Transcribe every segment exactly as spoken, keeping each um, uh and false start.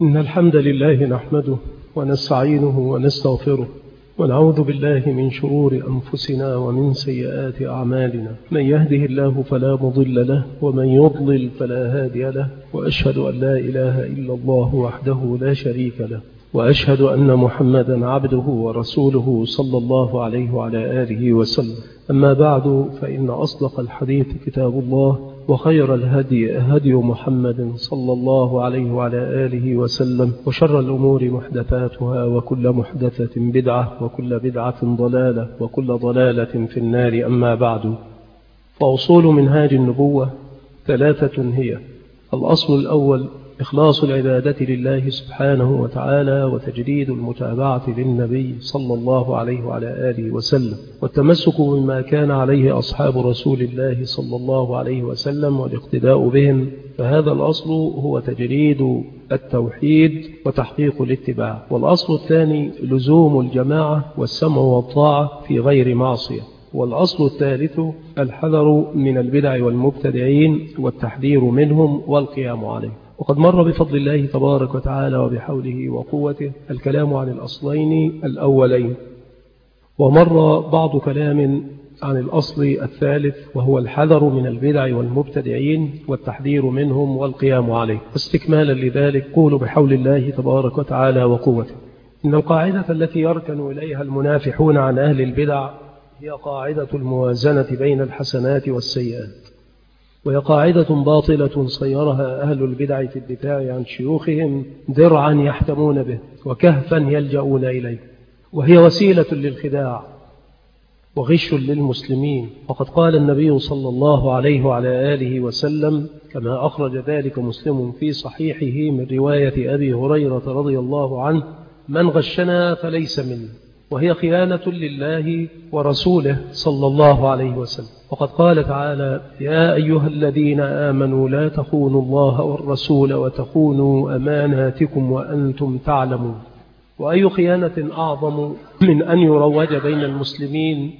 إن الحمد لله نحمده ونستعينه ونستغفره ونعوذ بالله من شرور أنفسنا ومن سيئات أعمالنا. من يهده الله فلا مضل له ومن يضلل فلا هادي له، وأشهد أن لا إله إلا الله وحده لا شريك له، وأشهد أن محمدا عبده ورسوله صلى الله عليه وعلى آله وسلم. أما بعد، فإن أصدق الحديث كتاب الله، وخير الهدي هدي محمد صلى الله عليه وعلى آله وسلم، وشر الأمور محدثاتها، وكل محدثة بدعة، وكل بدعة ضلالة، وكل ضلالة في النار. أما بعد، فأصول منهاج النبوة ثلاثة هي: الأصل الأول إخلاص العبادة لله سبحانه وتعالى، وتجديد المتابعة للنبي صلى الله عليه وعلى آله وسلم، والتمسك بما كان عليه أصحاب رسول الله صلى الله عليه وسلم والاقتداء بهم. فهذا الأصل هو تجريد التوحيد وتحقيق الاتباع. والأصل الثاني لزوم الجماعة والسمع والطاعة في غير معصية. والأصل الثالث الحذر من البدع والمبتدعين والتحذير منهم والقيام عليه. وقد مر بفضل الله تبارك وتعالى وبحوله وقوته الكلام عن الأصلين الأولين، ومر بعض كلام عن الأصل الثالث وهو الحذر من البدع والمبتدعين والتحذير منهم والقيام عليه. واستكمالا لذلك قول بحول الله تبارك وتعالى وقوته: إن القاعدة التي يركن إليها المنافحون عن أهل البدع هي قاعدة الموازنة بين الحسنات والسيئات، وهي قاعدة باطلة صيرها أهل البدع في الدفاع عن شيوخهم درعا يحتمون به وكهفا يلجؤون إليه، وهي وسيلة للخداع وغش للمسلمين. وقد قال النبي صلى الله عليه وعلى آله وسلم كما أخرج ذلك مسلم في صحيحه من رواية أبي هريرة رضي الله عنه: من غشنا فليس منا، وهي خيانة لله ورسوله صلى الله عليه وسلم. وقد قال تعالى: يا أيها الذين آمنوا لا تخونوا الله والرسول وتخونوا أماناتكم وأنتم تعلمون. وأي خيانة أعظم من أن يروج بين المسلمين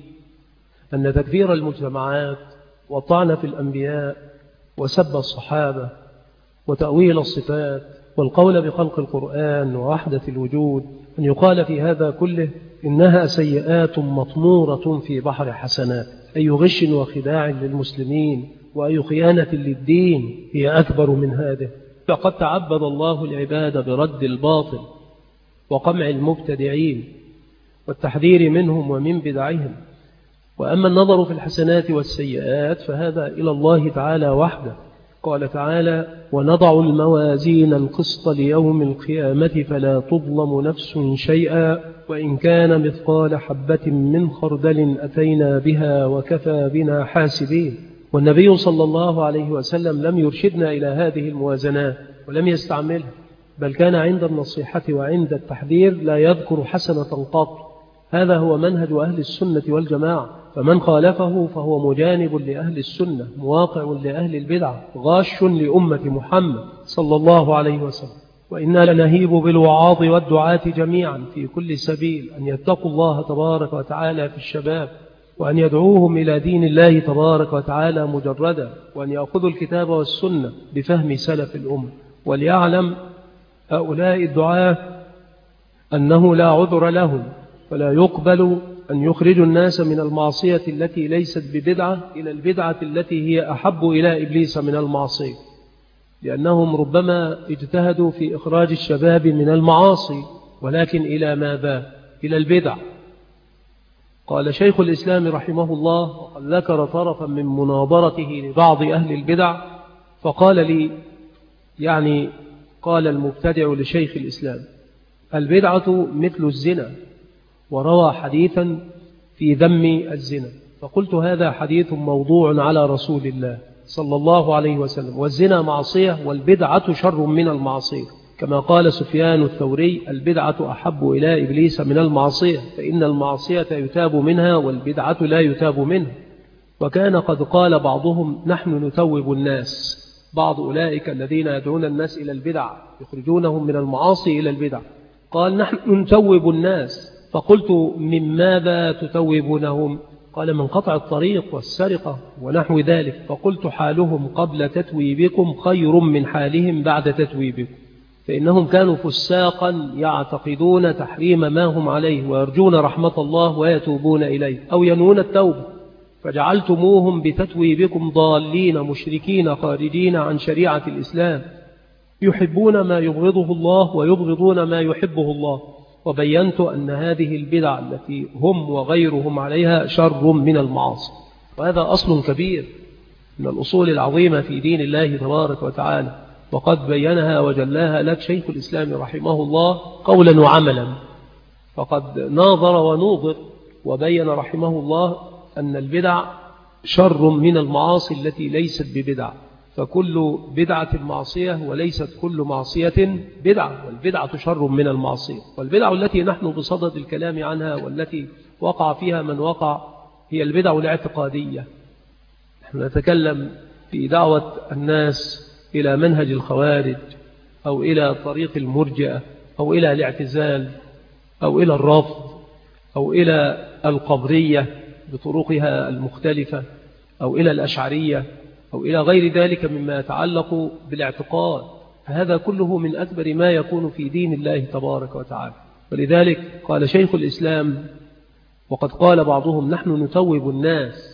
أن تكفير المجتمعات والطعن في الأنبياء وسب الصحابة وتأويل الصفات والقول بخلق القرآن ووحدة الوجود، أن يقال في هذا كله إنها سيئات مطمورة في بحر حسنات. أي غش وخداع للمسلمين وأي خيانة للدين هي أكبر من هذه. فقد تعبد الله العباد برد الباطل وقمع المبتدعين والتحذير منهم ومن بدعهم. وأما النظر في الحسنات والسيئات فهذا إلى الله تعالى وحده. قال تعالى: ونضع الموازين القسط ليوم القيامة فلا تظلم نفس شيئا وإن كان مثقال حبة من خردل أتينا بها وكفى بنا حاسبين. والنبي صلى الله عليه وسلم لم يرشدنا إلى هذه الموازنات ولم يستعملها، بل كان عند النصيحة وعند التحذير لا يذكر حسنة قط. هذا هو منهج أهل السنة والجماعة، فمن خالفه فهو مجانب لأهل السنة، مواقع لأهل البدع، غاش لأمة محمد صلى الله عليه وسلم. وإنا لنهيب بالوعاظ والدعاة جميعا في كل سبيل أن يتقوا الله تبارك وتعالى في الشباب، وأن يدعوهم إلى دين الله تبارك وتعالى مجردا، وأن يأخذوا الكتاب والسنة بفهم سلف الأمة. وليعلم هؤلاء الدعاة أنه لا عذر لهم، فلا يقبل أن يخرجوا الناس من المعصية التي ليست ببدعة إلى البدعة التي هي أحب إلى إبليس من المعصية، لأنهم ربما اجتهدوا في إخراج الشباب من المعاصي، ولكن إلى ماذا؟ إلى البدع. قال شيخ الإسلام رحمه الله، وقد ذكر طرفا من مناظرته لبعض أهل البدع، فقال لي، يعني قال المبتدع لشيخ الإسلام: البدعة مثل الزنا، وروى حديثا في ذم الزنا. فقلت: هذا حديث موضوع على رسول الله صلى الله عليه وسلم، والزنا معصية والبدعة شر من المعصية، كما قال سفيان الثوري: البدعة أحب إلى إبليس من المعصية، فإن المعصية يتاب منها والبدعة لا يتاب منها. وكان قد قال بعضهم: نحن نتوب الناس، بعض أولئك الذين يدعون الناس إلى البدع يخرجونهم من المعاصي إلى البدع، قال: نحن نتوب الناس. فقلت: من ماذا تتوبونهم؟ قال: من قطع الطريق والسرقة ونحو ذلك. فقلت: حالهم قبل تتويبكم خير من حالهم بعد تتويبكم. فإنهم كانوا فساقا يعتقدون تحريم ما هم عليه ويرجون رحمة الله ويتوبون إليه أو ينوون التوبة، فجعلتموهم بتتويبكم ضالين مشركين خارجين عن شريعة الإسلام، يحبون ما يبغضه الله ويبغضون ما يحبه الله. وبينت أن هذه البدع التي هم وغيرهم عليها شر من المعاصي. وهذا أصل كبير من الأصول العظيمة في دين الله تبارك وتعالى، وقد بينها وجلاها لك شيخ الإسلام رحمه الله قولا وعملا، فقد ناظر ونوظر وبين رحمه الله أن البدع شر من المعاصي التي ليست ببدع، فكل بدعة معصية وليست كل معصية بدعة، والبدعة شر من المعصية. والبدع التي نحن بصدد الكلام عنها والتي وقع فيها من وقع هي البدع الاعتقادية. نحن نتكلم في دعوة الناس إلى منهج الخوارج أو إلى طريق المرجئة أو إلى الاعتزال أو إلى الرفض أو إلى القبرية بطرقها المختلفة أو إلى الأشعرية أو إلى غير ذلك مما يتعلق بالاعتقاد، فهذا كله من أكبر ما يكون في دين الله تبارك وتعالى. ولذلك قال شيخ الإسلام، وقد قال بعضهم نحن نتوب الناس،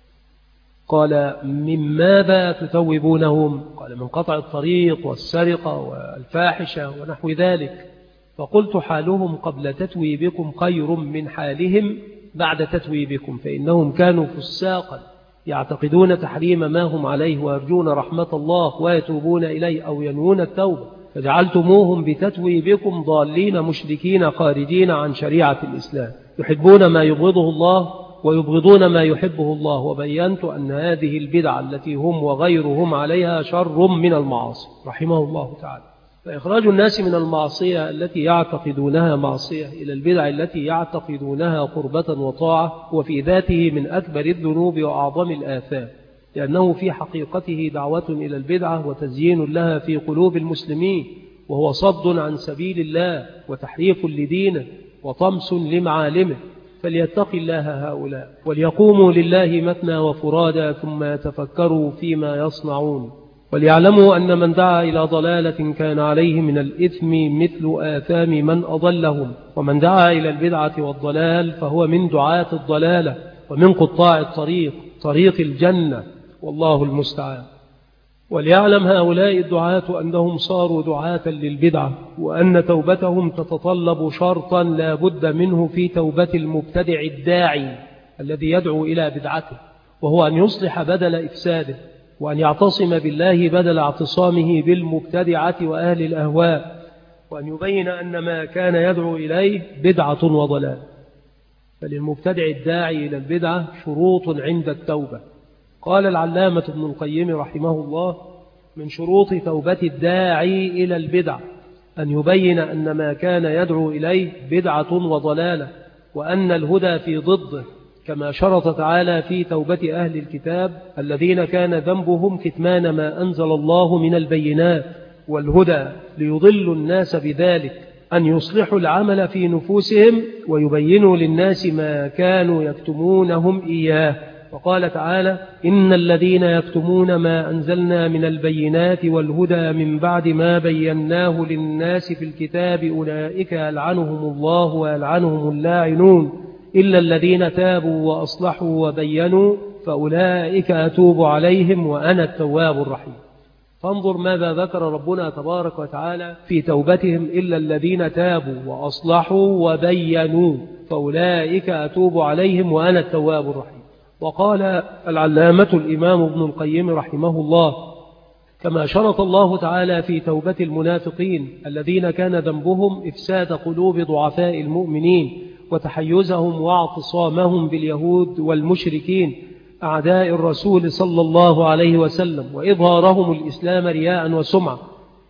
قال من ماذا تتوبونهم؟ قال من قطع الطريق والسرقة والفاحشة ونحو ذلك. فقلت حالهم قبل تتويبكم خير من حالهم بعد تتويبكم، فإنهم كانوا فساقا يعتقدون تحريم ما هم عليه ويرجون رحمة الله ويتوبون إليه أو ينوون التوبة، فجعلتموهم بتتويبكم ضالين مشركين خارجين عن شريعة الإسلام، يحبون ما يبغضه الله ويبغضون ما يحبه الله. وبينت أن هذه البدع التي هم وغيرهم عليها شر من المعاصي رحمه الله تعالى. فإخراج الناس من المعصية التي يعتقدونها معصية إلى البدع التي يعتقدونها قربة وطاعة وفي ذاته من أكبر الذنوب وأعظم الآثام، لأنه في حقيقته دعوة إلى البدعة وتزيين لها في قلوب المسلمين، وهو صد عن سبيل الله وتحريف لدينه وطمس لمعالمه. فليتق الله هؤلاء وليقوموا لله مثنى وفرادا ثم يتفكروا فيما يصنعون، وليعلموا أن من دعا إلى ضلالة كان عليه من الإثم مثل آثام من أضلهم، ومن دعا إلى البدعة والضلال فهو من دعاة الضلالة ومن قطاع الطريق طريق الجنة، والله المستعان. وليعلم هؤلاء الدعاة أنهم صاروا دعاة للبدعة، وأن توبتهم تتطلب شرطا لا بد منه في توبة المبتدع الداعي الذي يدعو إلى بدعته، وهو أن يصلح بدل إفساده، وأن يعتصم بالله بدل اعتصامه بالمبتدعة وأهل الأهواء، وأن يبين أن ما كان يدعو إليه بدعة وضلال. فللمبتدع الداعي إلى البدعة شروط عند التوبة. قال العلامة ابن القيم رحمه الله من شروط توبة الداعي إلى البدع أن يبين أن ما كان يدعو إليه بدعة وضلالة، وأن الهدى في ضده، كما شرط تعالى في توبة أهل الكتاب الذين كان ذنبهم كتمان ما أنزل الله من البينات والهدى ليضل الناس بذلك، أن يصلحوا العمل في نفوسهم ويبينوا للناس ما كانوا يكتمونهم إياه. وقال تعالى إن الذين يكتمون ما أنزلنا من البينات والهدى من بعد ما بيناه للناس في الكتاب أولئك يلعنهم الله ويلعنهم اللاعنون إلا الذين تابوا وأصلحوا وبينوا فأولئك أتوب عليهم وأنا التواب الرحيم. فانظر ماذا ذكر ربنا تبارك وتعالى في توبتهم إلا الذين تابوا وأصلحوا وبينوا فأولئك أتوب عليهم وأنا التواب الرحيم. وقال العلامة الإمام ابن القيم رحمه الله كما شرط الله تعالى في توبة المنافقين الذين كان ذنبهم إفساد قلوب ضعفاء المؤمنين وتحيزهم واعتصامهم باليهود والمشركين أعداء الرسول صلى الله عليه وسلم وإظهارهم الإسلام رياء وسمعة،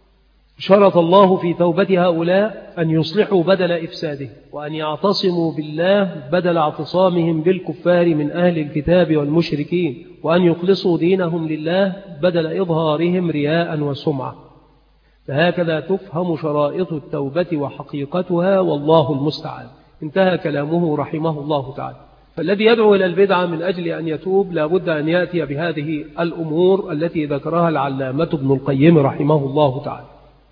شرط الله في توبة هؤلاء أن يصلحوا بدل إفساده، وأن يعتصموا بالله بدل اعتصامهم بالكفار من أهل الكتاب والمشركين، وأن يخلصوا دينهم لله بدل إظهارهم رياء وسمعة. فهكذا تفهم شرائط التوبة وحقيقتها، والله المستعان. انتهى كلامه رحمه الله تعالى. فالذي يدعو إلى البدعة من أجل أن يتوب لا بد أن يأتي بهذه الأمور التي ذكرها العلامة ابن القيم رحمه الله تعالى.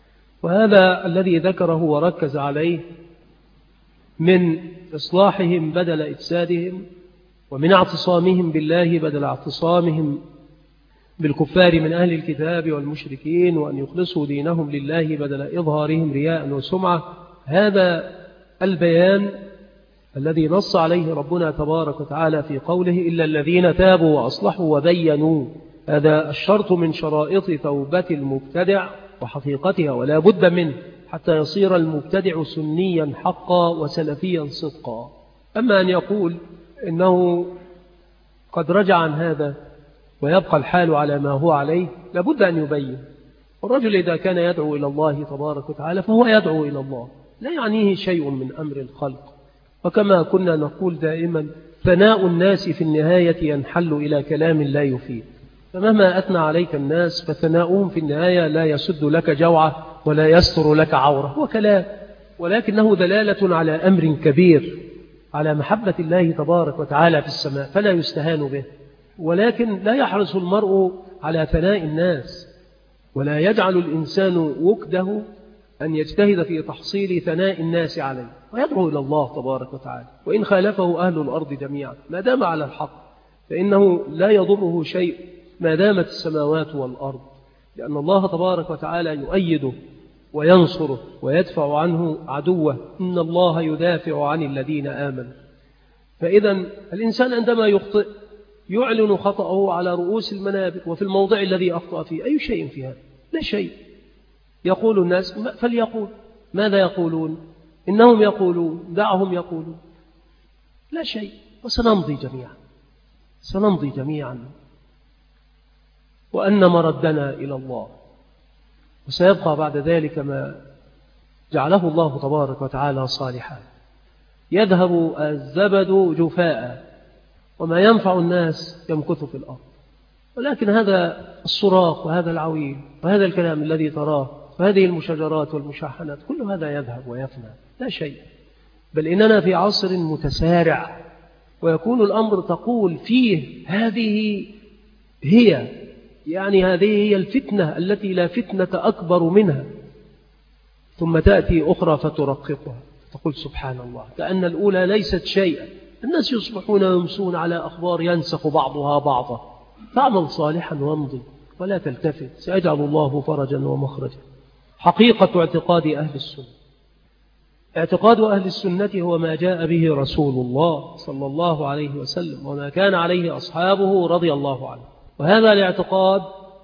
وهذا الذي ذكره وركز عليه من إصلاحهم بدل إفسادهم، ومن اعتصامهم بالله بدل اعتصامهم بالكفار من أهل الكتاب والمشركين، وأن يخلصوا دينهم لله بدل إظهارهم رياء وسمعة. هذا البيان الذي نص عليه ربنا تبارك وتعالى في قوله إلا الذين تابوا وأصلحوا وبينوا، هذا الشرط من شرائط توبة المبتدع وحقيقتها، ولا بد منه حتى يصير المبتدع سنيا حقا وسلفيا صدقا. أما أن يقول إنه قد رجع عن هذا ويبقى الحال على ما هو عليه، لابد أن يبين. الرجل إذا كان يدعو إلى الله تبارك وتعالى فهو يدعو إلى الله، لا يعنيه شيء من أمر الخلق. وكما كنا نقول دائما ثناء الناس في النهاية ينحل إلى كلام لا يفيد، فمهما أثنى عليك الناس فثناؤهم في النهاية لا يسد لك جوعة ولا يستر لك عورة، هو كلام، ولكنه دلالة على أمر كبير، على محبة الله تبارك وتعالى في السماء، فلا يستهان به. ولكن لا يحرص المرء على ثناء الناس، ولا يجعل الإنسان وكده أن يجتهد في تحصيل ثناء الناس عليه، ويدعو إلى الله تبارك وتعالى. وإن خالفه أهل الأرض جميعا ما دام على الحق فإنه لا يضره شيء ما دامت السماوات والأرض، لأن الله تبارك وتعالى يؤيده وينصره ويدفع عنه عدوه، إن الله يدافع عن الذين آمنوا. فإذا الإنسان عندما يخطئ يعلن خطأه على رؤوس المنابر وفي الموضع الذي أخطأ فيه. أي شيء في هذا؟ لا شيء. يقول الناس فليقول، ماذا يقولون؟ إنهم يقولون، دعهم يقولون، لا شيء. وسنمضي جميعا، سنمضي جميعا، وأن مردنا إلى الله، وسيبقى بعد ذلك ما جعله الله تبارك وتعالى صالحا. يذهب الزبد جفاء وما ينفع الناس يمكث في الأرض. ولكن هذا الصراخ وهذا العويل وهذا الكلام الذي تراه وهذه المشاجرات والمشاحنات كل هذا يذهب ويفنى، لا شيء. بل إننا في عصر متسارع، ويكون الأمر تقول فيه هذه هي، يعني هذه هي الفتنة التي لا فتنة أكبر منها، ثم تأتي أخرى فترققها، تقول سبحان الله كأن الأولى ليست شيئا. الناس يصبحون يمسون على أخبار ينسخ بعضها بعضا. تعمل صالحا وامضي ولا تلتفت، سيجعل الله فرجا ومخرجا. حقيقة اعتقاد أهل السنة، اعتقاد أهل السنة هو ما جاء به رسول الله صلى الله عليه وسلم وما كان عليه أصحابه رضي الله عنه. وهذا الاعتقاد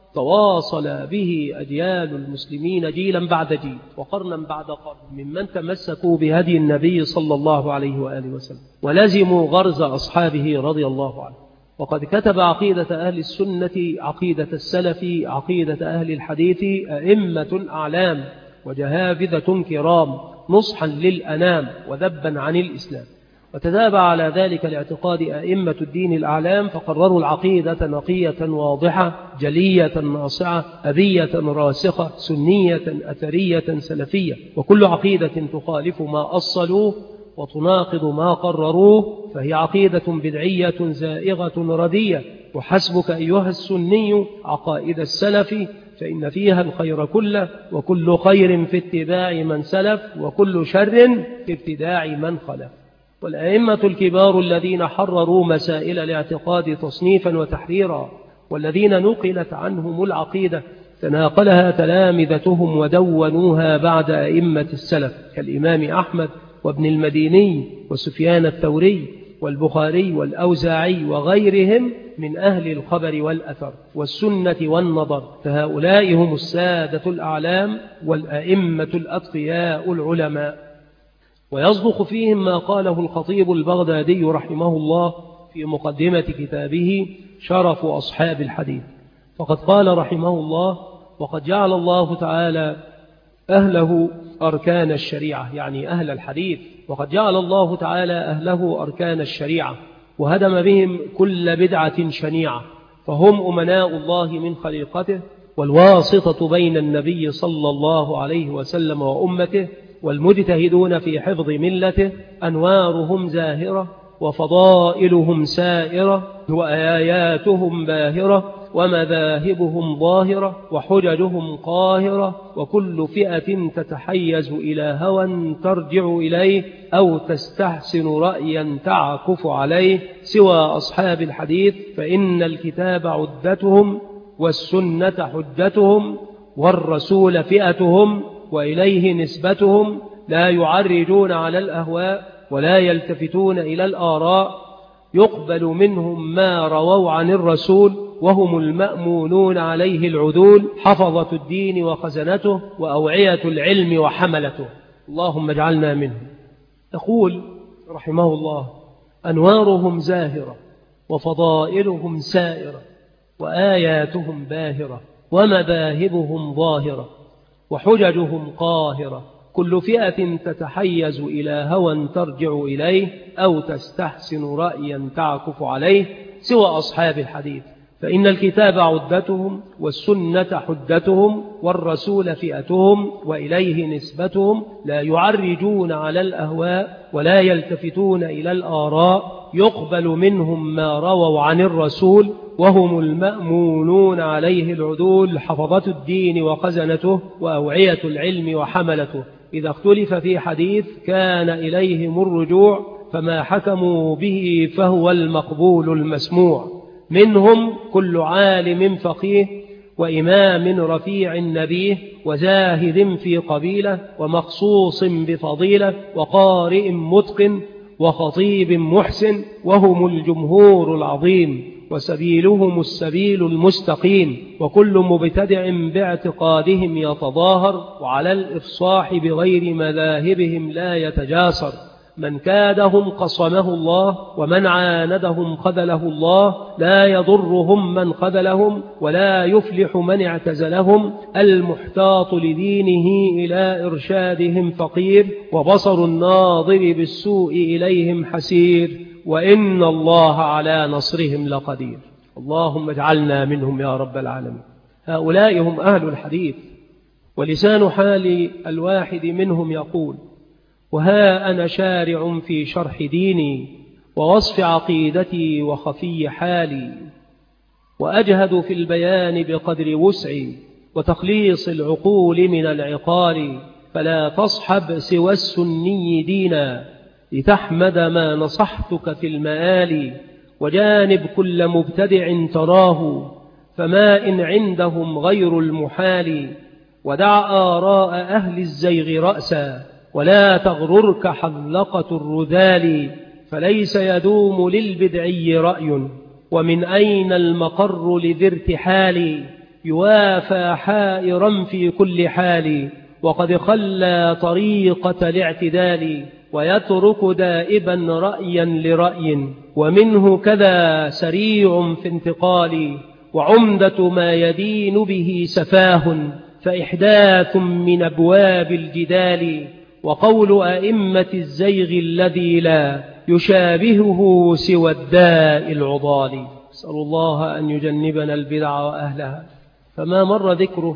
تواصل به أجيال المسلمين جيلا بعد جيل وقرنا بعد قرن ممن تمسكوا بهدي النبي صلى الله عليه وآله وسلم ولزموا غرز أصحابه رضي الله عنه. وقد كتب عقيدة أهل السنة، عقيدة السلف، عقيدة أهل الحديث أئمة أعلام وجهابذة كرام نصحا للأنام وذبا عن الإسلام. وتتابع على ذلك الاعتقاد أئمة الدين الأعلام فقرروا العقيدة نقية واضحة جلية ناصعة أبية راسخة سنية أثرية سلفية، وكل عقيدة تخالف ما أصلوه وتناقض ما قرروه فهي عقيدة بدعية زائغة ردية. وحسبك أيها السني عقائد السلف فإن فيها الخير كله، وكل خير في اتباع من سلف، وكل شر في ابتداع من خلف. والأئمة الكبار الذين حرروا مسائل الاعتقاد تصنيفا وتحريرا، والذين نقلت عنهم العقيدة تناقلها تلامذتهم ودونوها بعد أئمة السلف كالإمام أحمد وابن المديني وسفيان الثوري والبخاري والأوزاعي وغيرهم من أهل الخبر والأثر والسنة والنظر، فهؤلاء هم السادة الأعلام والأئمة الأتقياء العلماء. ويصدق فيهم ما قاله الخطيب البغدادي رحمه الله في مقدمة كتابه شرف أصحاب الحديث، فقد قال رحمه الله: وقد جعل الله تعالى أهله أركان الشريعة، يعني أهل الحديث، وقد جعل الله تعالى أهله أركان الشريعة وهدم بهم كل بدعة شنيعة، فهم أمناء الله من خليقته والواسطة بين النبي صلى الله عليه وسلم وأمته، والمجتهدون في حفظ ملته، أنوارهم زاهرة وفضائلهم سائرة وآياتهم باهرة ومذاهبهم ظاهرة وحججهم قاهرة، وكل فئة تتحيز إلى هوى ترجع إليه أو تستحسن رأيا تعكف عليه سوى أصحاب الحديث، فإن الكتاب عدتهم والسنة حجتهم والرسول فئتهم وإليه نسبتهم، لا يعرجون على الأهواء ولا يلتفتون إلى الآراء، يقبل منهم ما رووا عن الرسول وهم المأمونون عليه العدول، حفظة الدين وخزنته وأوعية العلم وحملته. اللهم اجعلنا منهم. يقول رحمه الله: أنوارهم زاهرة وفضائلهم سائرة وآياتهم باهرة ومذاهبهم ظاهرة وحججهم قاهرة، كل فئة تتحيز إلى هوى ترجع إليه أو تستحسن رأيا تعكف عليه سوى أصحاب الحديث، فإن الكتاب عدتهم والسنة حجتهم والرسول فئتهم وإليه نسبتهم، لا يعرجون على الأهواء ولا يلتفتون إلى الآراء، يقبل منهم ما رووا عن الرسول وهم المأمونون عليه العدول، حفظة الدين وخزنته وأوعية العلم وحملته. إذا اختلف في حديث كان إليهم الرجوع، فما حكموا به فهو المقبول المسموع. منهم كل عالم فقيه وإمام رفيع نبيه وزاهد في قبيلة ومخصوص بفضيلة وقارئ متقن وخطيب محسن، وهم الجمهور العظيم وسبيلهم السبيل المستقيم، وكل مبتدع باعتقادهم يتظاهر، وعلى الإفصاح بغير مذاهبهم لا يتجاسر. من كادهم قصمه الله ومن عاندهم خذله الله، لا يضرهم من خذلهم ولا يفلح من اعتزلهم. المحتاط لدينه إلى إرشادهم فقير، وبصر الناظر بالسوء إليهم حسير، وإن الله على نصرهم لقدير. اللهم اجعلنا منهم يا رب العالمين. هؤلاء هم أهل الحديث، ولسان حال الواحد منهم يقول: وها أنا شارع في شرح ديني ووصف عقيدتي وخفي حالي، وأجهد في البيان بقدر وسعي وتخليص العقول من العقال، فلا تصحب سوى السني دينا لتحمد ما نصحتك في المآل، وجانب كل مبتدع تراه فما إن عندهم غير المحال، ودع آراء أهل الزيغ رأسا ولا تغررك حذلقة الرذال، فليس يدوم للبدعي رأي ومن أين المقر لذي ارتحال، يوافى حائرا في كل حال وقد خلى طريقة الاعتدال، ويترك دائبا رأيا لرأي ومنه كذا سريع في انتقال، وعمدة ما يدين به سفاه فإحداث من أبواب الجدال، وقول أئمة الزيغ الذي لا يشابهه سوى الداء العضال. أسأل الله أن يجنبنا البدع وأهلها. فما مر ذكره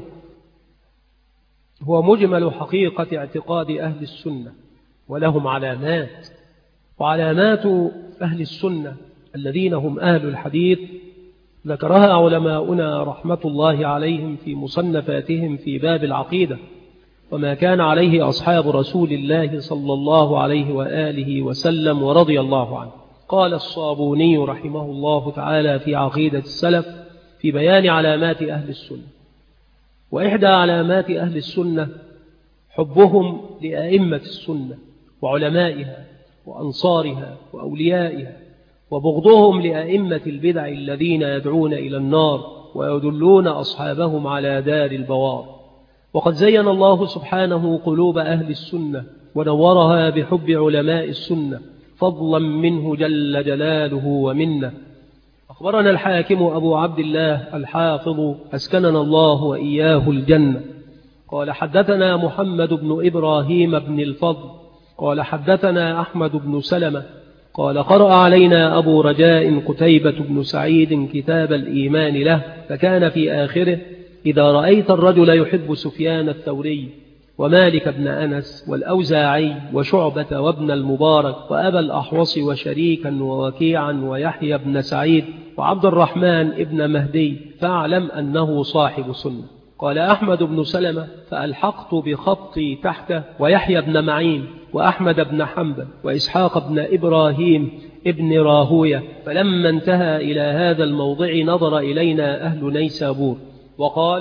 هو مجمل حقيقة اعتقاد أهل السنة، ولهم علامات، وعلامات أهل السنة الذين هم أهل الحديث ذكرها علماؤنا رحمة الله عليهم في مصنفاتهم في باب العقيدة، وما كان عليه أصحاب رسول الله صلى الله عليه وآله وسلم ورضي الله عنه. قال الصابوني رحمه الله تعالى في عقيدة السلف في بيان علامات أهل السنة: وإحدى علامات أهل السنة حبهم لأئمة السنة وعلمائها وأنصارها وأوليائها، وبغضهم لأئمة البدع الذين يدعون إلى النار ويدلون أصحابهم على دار البوار. وقد زين الله سبحانه قلوب أهل السنة ونورها بحب علماء السنة فضلا منه جل جلاله ومنه. أخبرنا الحاكم أبو عبد الله الحافظ أسكننا الله وإياه الجنة قال: حدثنا محمد بن إبراهيم بن الفضل قال: حدثنا أحمد بن سلمة قال: قرأ علينا أبو رجاء قتيبة بن سعيد كتاب الإيمان له، فكان في آخره: إذا رأيت الرجل يحب سفيان الثوري ومالك بن أنس والأوزاعي وشعبة وابن المبارك وأبا الأحوص وشريكا ووكيعا ويحيى بن سعيد وعبد الرحمن ابن مهدي فاعلم أنه صاحب سنة. قال أحمد بن سلمة فألحقت بخطي تحته ويحيى بن معين وأحمد بن حنبل وإسحاق بن إبراهيم ابن راهوية، فلما انتهى إلى هذا الموضع نظر إلينا أهل نيسابور وقال: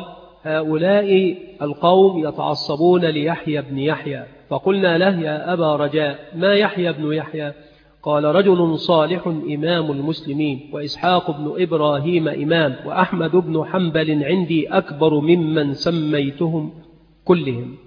هؤلاء القوم يتعصبون ليحيى بن يحيى. فقلنا له: يا أبا رجاء، ما يحيى بن يحيى؟ قال: رجل صالح إمام المسلمين، وإسحاق بن إبراهيم إمام، وأحمد بن حنبل عندي أكبر ممن سميتهم كلهم.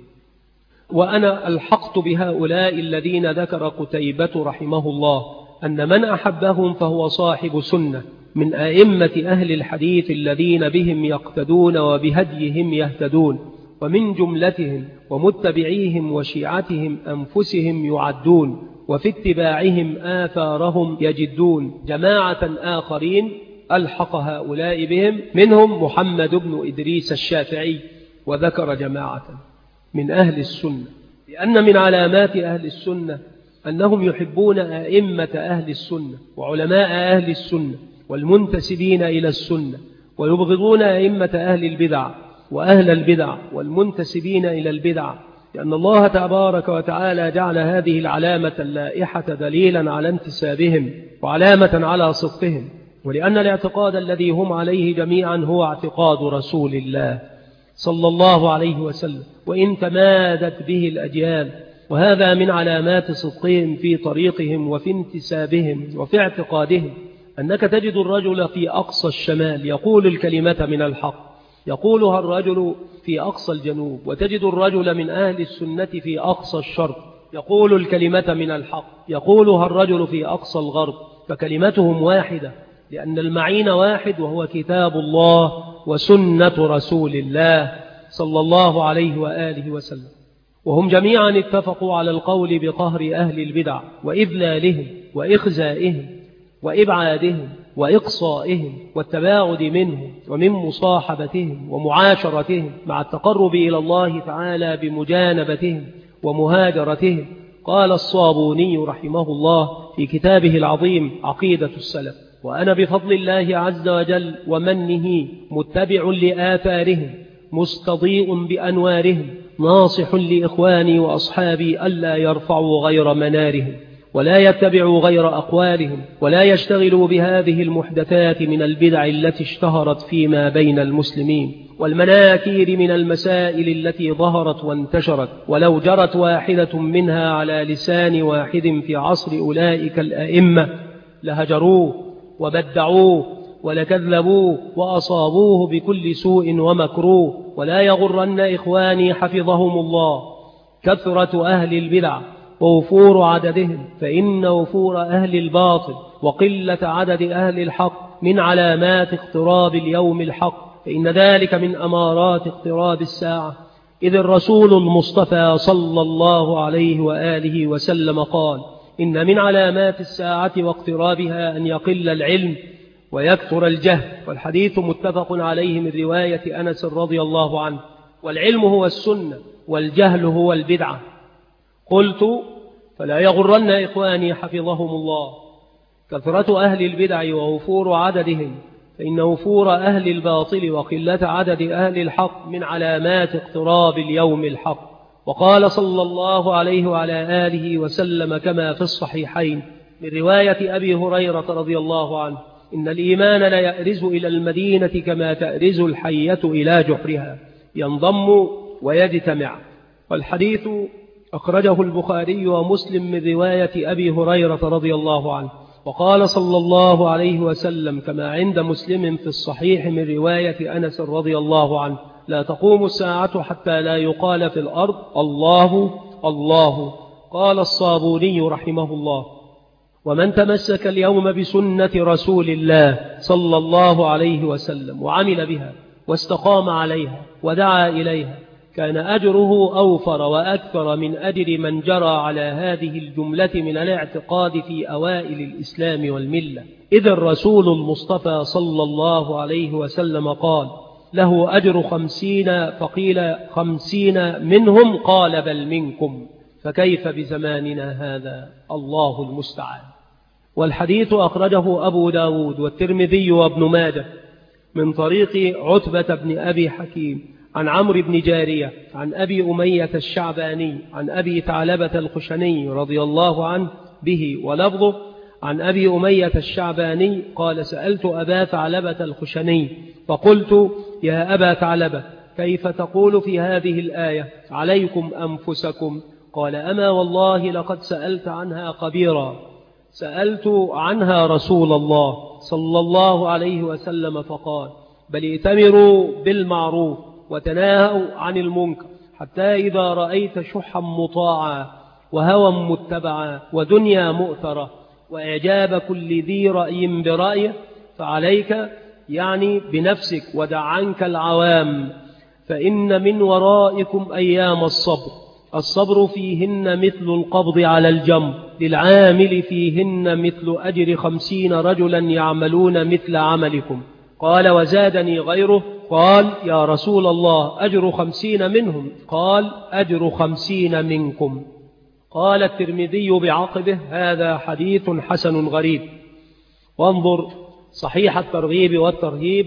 وأنا ألحقت بهؤلاء الذين ذكر قتيبة رحمه الله أن من أحبهم فهو صاحب سنة من أئمة أهل الحديث الذين بهم يقتدون وبهديهم يهتدون، ومن جملتهم ومتبعيهم وشيعتهم أنفسهم يعدون، وفي اتباعهم آثارهم يجدون. جماعة آخرين ألحق هؤلاء بهم، منهم محمد بن إدريس الشافعي، وذكر جماعة من أهل السنة، لأن من علامات أهل السنة أنهم يحبون أئمة أهل السنة وعلماء أهل السنة والمنتسبين إلى السنة، ويبغضون أئمة أهل البدع وأهل البدع والمنتسبين إلى البدع، لأن الله تبارك وتعالى جعل هذه العلامة اللائحة دليلا على انتسابهم وعلامة على صدقهم، ولأن الاعتقاد الذي هم عليه جميعا هو اعتقاد رسول الله صلى الله عليه وسلم، وإن تمادت به الأجيال. وهذا من علامات صدقهم في طريقهم وفي انتسابهم وفي اعتقادهم، أنك تجد الرجل في أقصى الشمال يقول الكلمة من الحق، يقولها الرجل في أقصى الجنوب، وتجد الرجل من أهل السنة في أقصى الشرق يقول الكلمة من الحق، يقولها الرجل في أقصى الغرب، فكلمتهم واحدة، لأن المعين واحد وهو كتاب الله وسنة رسول الله صلى الله عليه وآله وسلم. وهم جميعا اتفقوا على القول بقهر أهل البدع وإذلالهم وإخزائهم وإبعادهم وإقصائهم والتباعد منهم ومن مصاحبتهم ومعاشرتهم، مع التقرب إلى الله تعالى بمجانبتهم ومهاجرتهم. قال الصابوني رحمه الله في كتابه العظيم عقيدة السلف: وأنا بفضل الله عز وجل ومنه متبع لآثارهم مستضيء بأنوارهم، ناصح لإخواني وأصحابي ألا يرفعوا غير منارهم ولا يتبعوا غير أقوالهم ولا يشتغلوا بهذه المحدثات من البدع التي اشتهرت فيما بين المسلمين والمناكير من المسائل التي ظهرت وانتشرت، ولو جرت واحدة منها على لسان واحد في عصر أولئك الأئمة لهجروه وبدعوه ولكذبوه وأصابوه بكل سوء ومكروه. ولا يغرن إخواني حفظهم الله كثرة أهل البدع ووفور عددهم، فإن وفور أهل الباطل وقلة عدد أهل الحق من علامات اقتراب اليوم الحق، فإن ذلك من أمارات اقتراب الساعة. إذ الرسول المصطفى صلى الله عليه وآله وسلم قال: إن من علامات الساعة واقترابها أن يقل العلم ويكثر الجهل. والحديث متفق عليه من رواية أنس رضي الله عنه: والعلم هو السنة والجهل هو البدعة. قلت: فلا يغرن إخواني حفظهم الله كثرة أهل البدع ووفور عددهم، فإن وفور أهل الباطل وقلة عدد أهل الحق من علامات اقتراب اليوم الحق. وقال صلى الله عليه وعلى آله وسلم كما في الصحيحين من رواية أبي هريرة رضي الله عنه: إن الإيمان لا يأرز إلى المدينة كما تأرز الحية إلى جحرها، ينضم ويجتمع. والحديث أخرجه البخاري ومسلم من رواية أبي هريرة رضي الله عنه. وقال صلى الله عليه وسلم كما عند مسلم في الصحيح من رواية أنس رضي الله عنه: لا تقوم الساعة حتى لا يقال في الأرض الله الله. قال الصابوني رحمه الله: ومن تمسك اليوم بسنة رسول الله صلى الله عليه وسلم وعمل بها واستقام عليها ودعا إليها كان أجره أوفر وأكثر من أجر من جرى على هذه الجملة من الاعتقاد في أوائل الإسلام والملة. إذ الرسول المصطفى صلى الله عليه وسلم قال: له أجر خمسين، فقيل خمسين منهم، قال بل منكم، فكيف بزماننا هذا؟ الله المستعان. والحديث أخرجه أبو داود والترمذي وابن ماجه من طريق عتبة بن أبي حكيم عن عمرو بن جارية عن أبي أمية الشعباني عن أبي ثعلبة الخشني رضي الله عنه به، ولفظه عن أبي أمية الشعباني قال: سألت أبا ثعلبة الخشني فقلت: يا أبا ثعلبة، كيف تقول في هذه الآية عليكم أنفسكم؟ قال: أما والله لقد سألت عنها خبيرا، سألت عنها رسول الله صلى الله عليه وسلم فقال: بل ائتمروا بالمعروف وتناهوا عن المنكر، حتى إذا رأيت شحا مطاعا وهوى متبعا ودنيا مؤثرة وإعجاب كل ذي رأي برأيه فعليك يعني بنفسك ودع عنك العوام، فإن من ورائكم أيام الصبر، الصبر فيهن مثل القبض على الجمر، للعامل فيهن مثل أجر خمسين رجلا يعملون مثل عملكم. قال: وزادني غيره قال: يا رسول الله، أجر خمسين منهم؟ قال: أجر خمسين منكم. قال الترمذي بعقبه: هذا حديث حسن غريب. وانظر صحيح الترغيب والترهيب،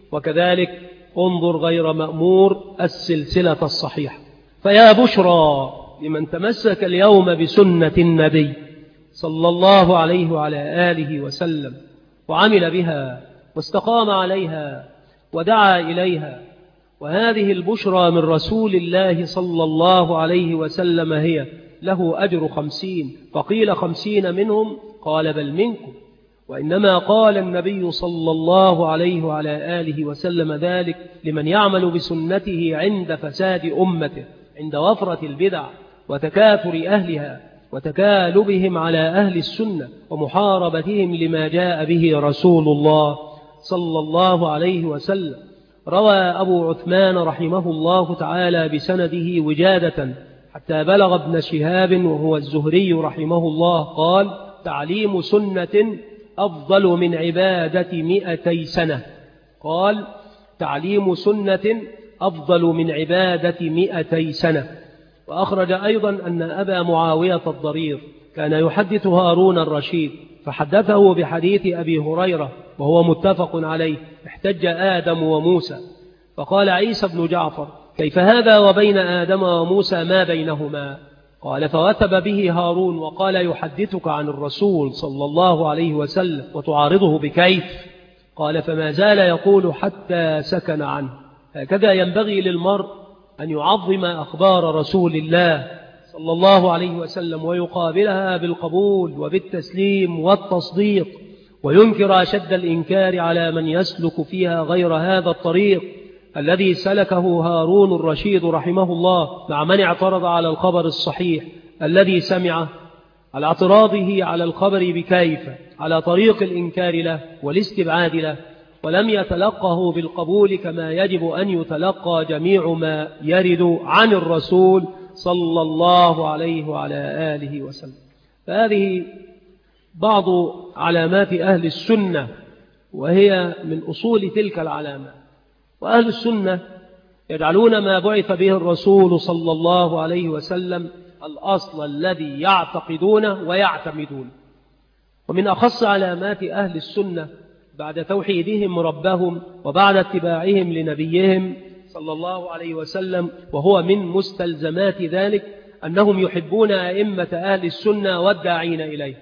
وكذلك انظر غير مأمور السلسلة الصحيحة. فيا بشرى لمن تمسك اليوم بسنة النبي صلى الله عليه وعلى آله وسلم وعمل بها واستقام عليها ودعا إليها. وهذه البشرى من رسول الله صلى الله عليه وسلم هي: له أجر خمسين. فقيل: خمسين منهم؟ قال: بل منكم. وإنما قال النبي صلى الله عليه وعلى آله وسلم ذلك لمن يعمل بسنته عند فساد أمته، عند وفرة البدع وتكاثر أهلها وتكالبهم على أهل السنة ومحاربتهم لما جاء به رسول الله صلى الله عليه وسلم. روى أبو عثمان رحمه الله تعالى بسنده وجادة حتى بلغ ابن شهاب وهو الزهري رحمه الله قال: تعليم سنة أفضل من عبادة مئتي سنة. قال: تعليم سنة أفضل من عبادة مئتي سنة. وأخرج أيضا أن أبا معاوية الضرير كان يحدث هارون الرشيد فحدثه بحديث أبي هريرة وهو متفق عليه: احتج آدم وموسى فقال عيسى بن جعفر: كيف هذا وبين آدم وموسى ما بينهما؟ قال: فوثب به هارون وقال: يحدثك عن الرسول صلى الله عليه وسلم وتعارضه بكيف؟ قال: فما زال يقول حتى سكن عنه. هكذا ينبغي للمرء أن يعظم أخبار رسول الله صلى الله عليه وسلم ويقابلها بالقبول وبالتسليم والتصديق، وينكر أشد الإنكار على من يسلك فيها غير هذا الطريق الذي سلكه هارون الرشيد رحمه الله مع من اعترض على الخبر الصحيح الذي سمعه، على اعتراضه على الخبر بكيف، على طريق الإنكار له والاستبعاد له، ولم يتلقه بالقبول كما يجب أن يتلقى جميع ما يرد عن الرسول صلى الله عليه وعلى آله وسلم. فهذه بعض علامات أهل السنة، وهي من أصول تلك العلامات. وأهل السنة يجعلون ما بعث به الرسول صلى الله عليه وسلم الأصل الذي يعتقدونه ويعتمدونه. ومن أخص علامات أهل السنة بعد توحيدهم ربهم وبعد اتباعهم لنبيهم صلى الله عليه وسلم، وهو من مستلزمات ذلك، أنهم يحبون أئمة أهل السنة والداعين إليه.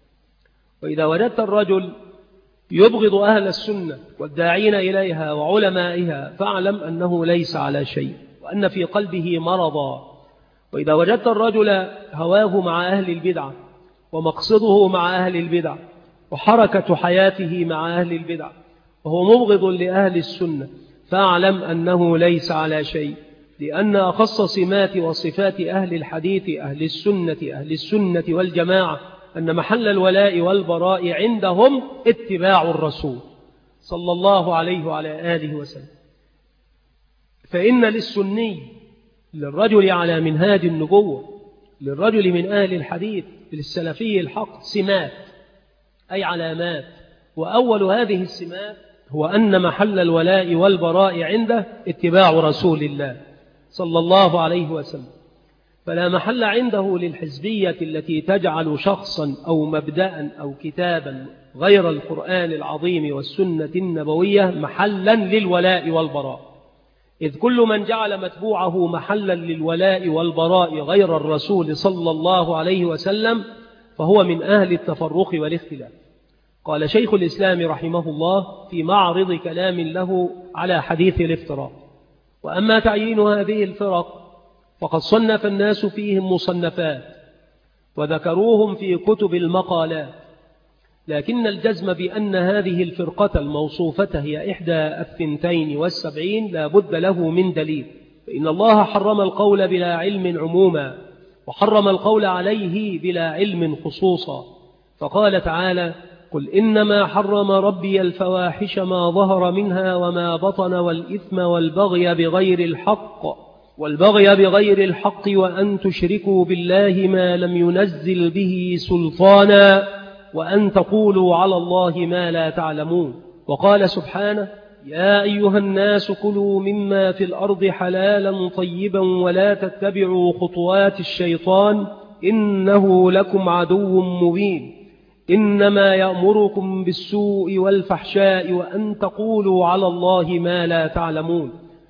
وإذا وجدت الرجل يبغض أهل السنة والداعين إليها وعلمائها فاعلم أنه ليس على شيء وأن في قلبه مرضا. وإذا وجدت الرجل هواه مع أهل البدع ومقصده مع أهل البدع وحركة حياته مع أهل البدع وهو مبغض لأهل السنة فاعلم أنه ليس على شيء، لأن أخص سمات وصفات أهل الحديث أهل السنة أهل السنة والجماعة أن محل الولاء والبراء عندهم اتباع الرسول صلى الله عليه وعلى آله وسلم. فإن للسني، للرجل على منهاج النبوة، للرجل من أهل الحديث، للسلفي الحق سمات أي علامات. وأول هذه السمات هو أن محل الولاء والبراء عنده اتباع رسول الله صلى الله عليه وسلم. فلا محل عنده للحزبية التي تجعل شخصا أو مبدأ أو كتابا غير القرآن العظيم والسنة النبوية محلا للولاء والبراء، إذ كل من جعل متبوعه محلا للولاء والبراء غير الرسول صلى الله عليه وسلم فهو من أهل التفرق والاختلاف. قال شيخ الإسلام رحمه الله في معرض كلام له على حديث الافتراق: وأما تعيين هذه الفرق فقد صنف الناس فيهم مصنفات وذكروهم في كتب المقالات، لكن الجزم بأن هذه الفرقة الموصوفة هي إحدى الثنتين والسبعين لا بد له من دليل، فإن الله حرم القول بلا علم عموما، وحرم القول عليه بلا علم خصوصا، فقال تعالى: قل إنما حرم ربي الفواحش ما ظهر منها وما بطن والإثم والبغي بغير الحق والبغي بغير الحق وأن تشركوا بالله ما لم ينزل به سلطانا وأن تقولوا على الله ما لا تعلمون. وقال سبحانه: يا أيها الناس كلوا مما في الأرض حلالا طيبا ولا تتبعوا خطوات الشيطان إنه لكم عدو مبين إنما يأمركم بالسوء والفحشاء وأن تقولوا على الله ما لا تعلمون.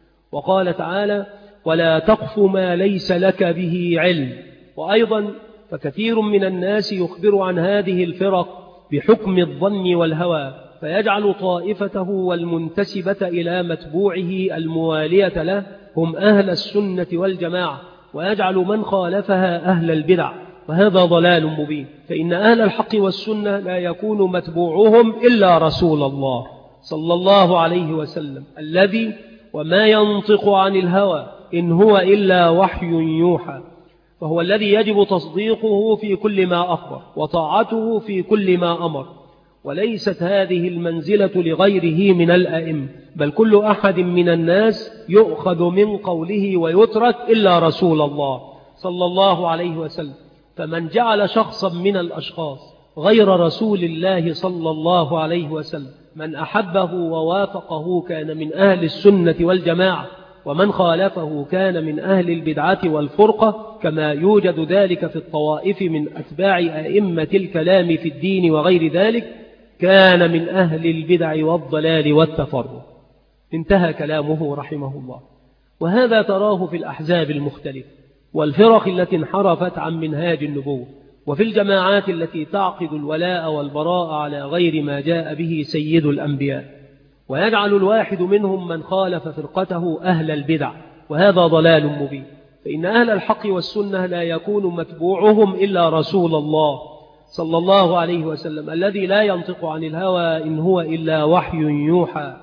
وقال تعالى: ولا تقف ما ليس لك به علم. وأيضا فكثير من الناس يخبر عن هذه الفرق بحكم الظن والهوى، فيجعل طائفته والمنتسبة إلى متبوعه الموالية له هم أهل السنة والجماعة، ويجعل من خالفها أهل البدع، وهذا ضلال مبين. فإن أهل الحق والسنة لا يكون متبوعهم إلا رسول الله صلى الله عليه وسلم الذي وما ينطق عن الهوى إن هو إلا وحي يوحى، فهو الذي يجب تصديقه في كل ما أخبر وطاعته في كل ما أمر، وليست هذه المنزلة لغيره من الأئمة، بل كل أحد من الناس يؤخذ من قوله ويترك إلا رسول الله صلى الله عليه وسلم. فمن جعل شخصا من الأشخاص غير رسول الله صلى الله عليه وسلم من أحبه ووافقه كان من أهل السنة والجماعة، ومن خالفه كان من أهل البدعة والفرقة، كما يوجد ذلك في الطوائف من أتباع أئمة الكلام في الدين وغير ذلك، كان من أهل البدع والضلال والتفرق. انتهى كلامه رحمه الله. وهذا تراه في الأحزاب المختلفة والفرق التي انحرفت عن منهاج النبوة، وفي الجماعات التي تعقد الولاء والبراء على غير ما جاء به سيد الأنبياء، ويجعل الواحد منهم من خالف فرقته أهل البدع، وهذا ضلال مبين. فإن أهل الحق والسنة لا يكون متبوعهم إلا رسول الله صلى الله عليه وسلم الذي لا ينطق عن الهوى إن هو إلا وحي يوحى،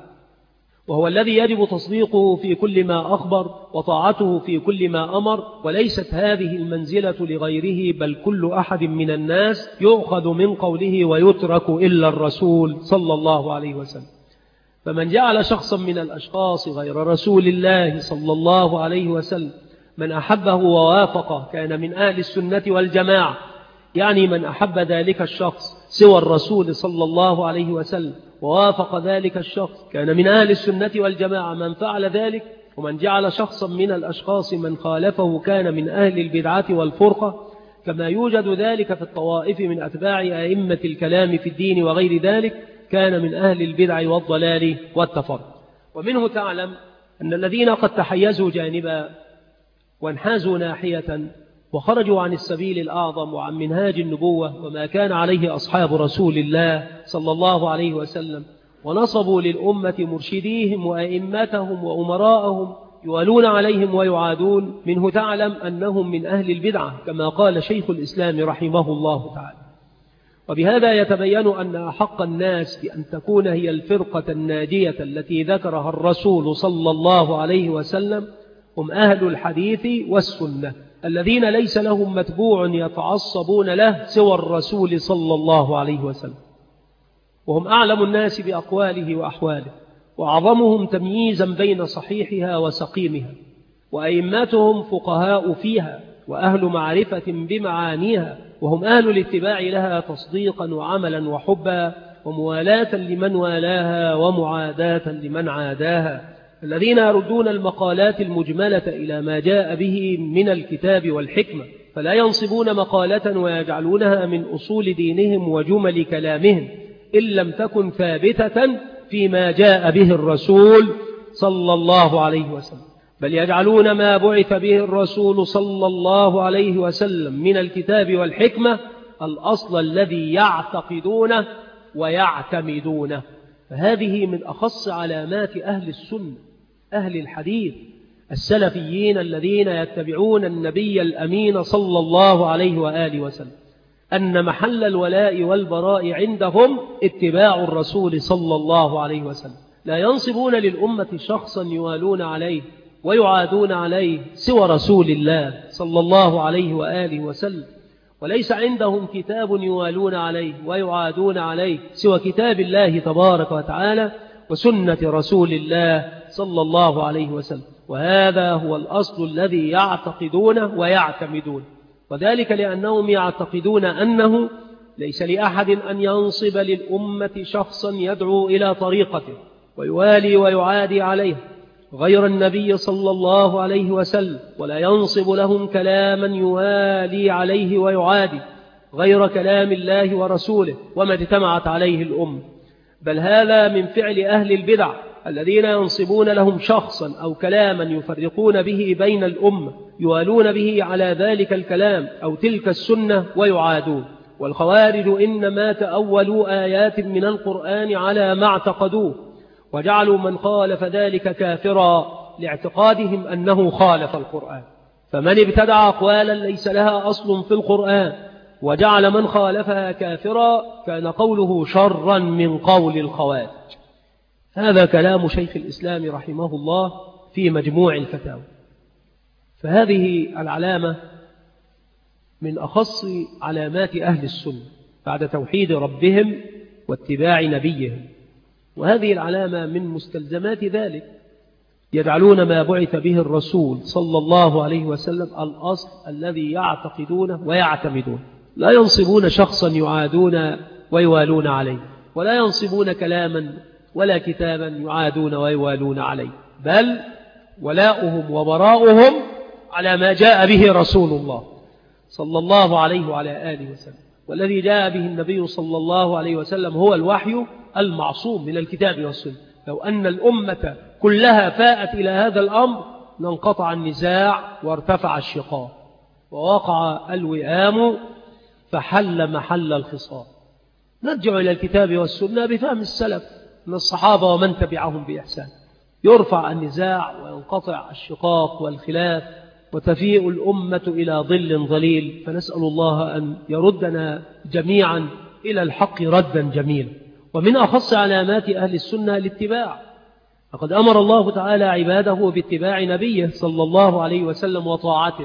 وهو الذي يجب تصديقه في كل ما أخبر وطاعته في كل ما أمر، وليست هذه المنزلة لغيره، بل كل أحد من الناس يؤخذ من قوله ويترك إلا الرسول صلى الله عليه وسلم. فمن جعل شخصا من الأشخاص غير رسول الله صلى الله عليه وسلم من أحبه ووافقه كان من أهل السنة والجماعة، يعني من أحب ذلك الشخص سوى الرسول صلى الله عليه وسلم ووافق ذلك الشخص كان من أهل السنة والجماعة من فعل ذلك. ومن جعل شخصا من الأشخاص من خالفه كان من أهل البدعة والفرقة، كما يوجد ذلك في الطوائف من أتباع أئمة الكلام في الدين وغير ذلك، كان من أهل البدع والضلال والتفرق. ومنه تعلم أن الذين قد تحيزوا جانبا وانحازوا ناحية وخرجوا عن السبيل الأعظم وعن منهاج النبوة وما كان عليه أصحاب رسول الله صلى الله عليه وسلم، ونصبوا للأمة مرشديهم وأئمتهم وأمراءهم يوالون عليهم ويعادون، منه تعلم أنهم من أهل البدعة كما قال شيخ الإسلام رحمه الله تعالى. وبهذا يتبين أن أحق الناس بأن تكون هي الفرقة الناجية التي ذكرها الرسول صلى الله عليه وسلم هم أهل الحديث والسنة الذين ليس لهم متبوع يتعصبون له سوى الرسول صلى الله عليه وسلم، وهم أعلم الناس بأقواله وأحواله، وأعظمهم تمييزا بين صحيحها وسقيمها، وأئمتهم فقهاء فيها وأهل معرفة بمعانيها، وهم أهل الاتباع لها تصديقا وعملا وحبا وموالاة لمن والاها ومعاداة لمن عاداها. الذين يردون المقالات المجملة إلى ما جاء به من الكتاب والحكمة، فلا ينصبون مقالة ويجعلونها من أصول دينهم وجمل كلامهم إن لم تكن ثابتة فيما جاء به الرسول صلى الله عليه وسلم، بل يجعلون ما بعث به الرسول صلى الله عليه وسلم من الكتاب والحكمة الأصل الذي يعتقدونه ويعتمدونه. فهذه من أخص علامات أهل السنة، أهل الحديث السلفيين الذين يتبعون النبي الأمين صلى الله عليه وآله وسلم، أن محل الولاء والبراء عندهم اتباع الرسول صلى الله عليه وسلم. لا ينصبون للأمة شخصا يوالون عليه ويعادون عليه سوى رسول الله صلى الله عليه وآله وسلم، وليس عندهم كتاب يوالون عليه ويعادون عليه سوى كتاب الله تبارك وتعالى وسنة رسول الله صلى الله عليه وسلم. وهذا هو الأصل الذي يعتقدونه ويعتمدونه، وذلك لأنهم يعتقدون أنه ليس لأحد أن ينصب للأمة شخصا يدعو إلى طريقته ويوالي ويعادي عليه غير النبي صلى الله عليه وسلم، ولا ينصب لهم كلاما يوالي عليه ويعادي غير كلام الله ورسوله وما اجتمعت عليه الأمة، بل هذا من فعل أهل البدع الذين ينصبون لهم شخصا أو كلاما يفرقون به بين الأمة، يوالون به على ذلك الكلام أو تلك السنة ويعادون. والخوارج إنما تأولوا آيات من القرآن على ما اعتقدوه، وجعلوا من خالف ذلك كافرا لاعتقادهم أنه خالف القرآن. فمن ابتدع أقوالا ليس لها أصل في القرآن وجعل من خالفها كافرا كان قوله شرا من قول الخوارج. هذا كلام شيخ الإسلام رحمه الله في مجموع الفتاوى. فهذه العلامة من أخص علامات أهل السنة بعد توحيد ربهم واتباع نبيهم، وهذه العلامة من مستلزمات ذلك. يجعلون ما بعث به الرسول صلى الله عليه وسلم الأصل الذي يعتقدونه ويعتمدونه، لا ينصبون شخصا يعادون ويوالون عليه، ولا ينصبون كلاما ولا كتابا يعادون ويوالون عليه، بل ولاؤهم وبراؤهم على ما جاء به رسول الله صلى الله عليه وعلى آله وسلم. والذي جاء به النبي صلى الله عليه وسلم هو الوحي المعصوم من الكتاب والسنة. لو أن الأمة كلها فاءت إلى هذا الأمر لانقطع النزاع وارتفع الشقاق ووقع الوئام فحل محل الخصام. نرجع إلى الكتاب والسنة بفهم السلف من الصحابة ومن تبعهم بإحسان، يرفع النزاع وينقطع الشقاق والخلاف وتفيء الأمة إلى ظل ظليل. فنسأل الله أن يردنا جميعا إلى الحق ردا جميلا. ومن أخص علامات أهل السنة الاتباع، فقد أمر الله تعالى عباده باتباع نبيه صلى الله عليه وسلم وطاعته